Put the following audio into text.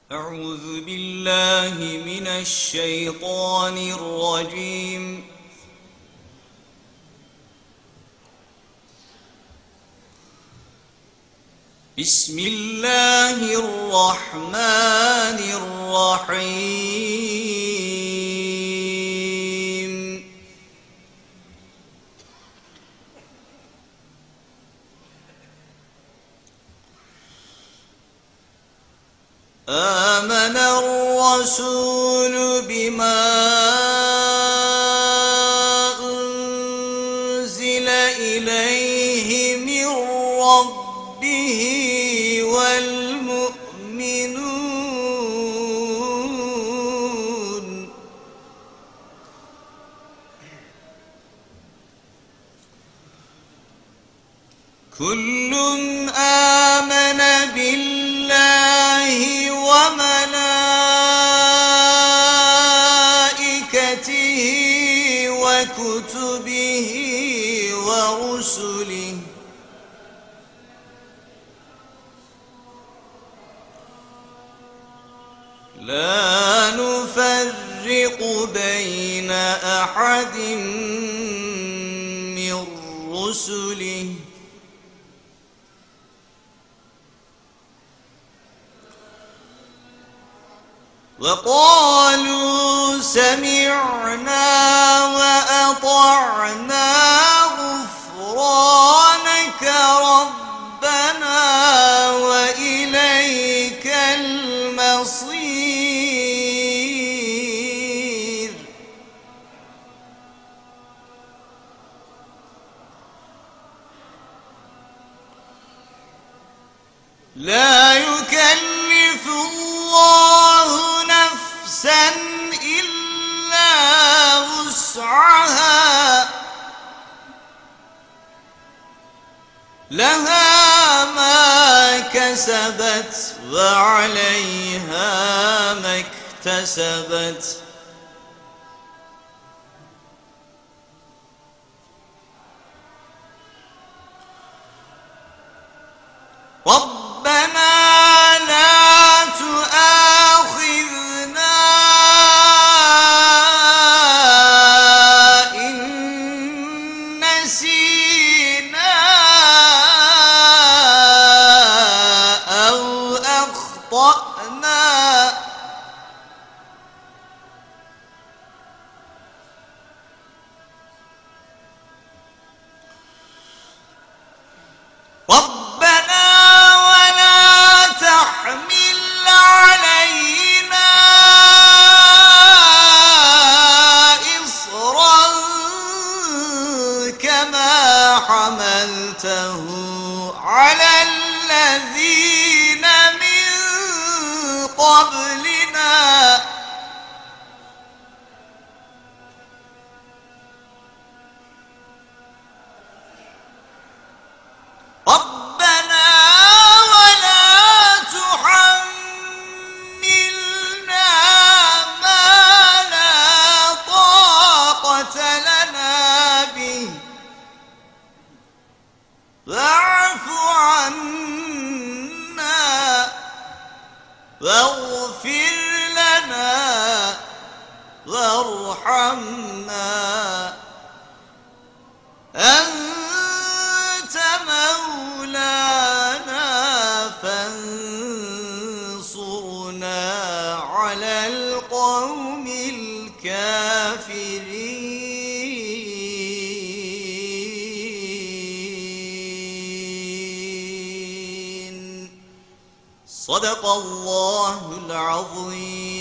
أعوذ بالله من الشيطان الرجيم. بسم الله الرحمن الرحيم. آمن الرسول بما أنزل إليه من ربه والمؤمنون كل آمن بالله وملائكته وكتبه ورسله لا نفرق بين أحد من رسله وقالوا سمعنا وأطعنا غفرانك ربنا وإليك المصير. لا يكلف الله نفسا إلا وسعها لها ما كسبت وعليها ما اكتسبت ربنا لا تؤاخذنا إن نسينا أو أخطأنا ربنا ولا تحمل علينا إصرا كما حملته على الذين من قبلنا ربنا ولا تحملنا ما لا طاقة لنا به واعف عنا واغفر لنا وارحمنا أنت مولانا فانصرنا على القوم الكافرين. صدق الله العظيم.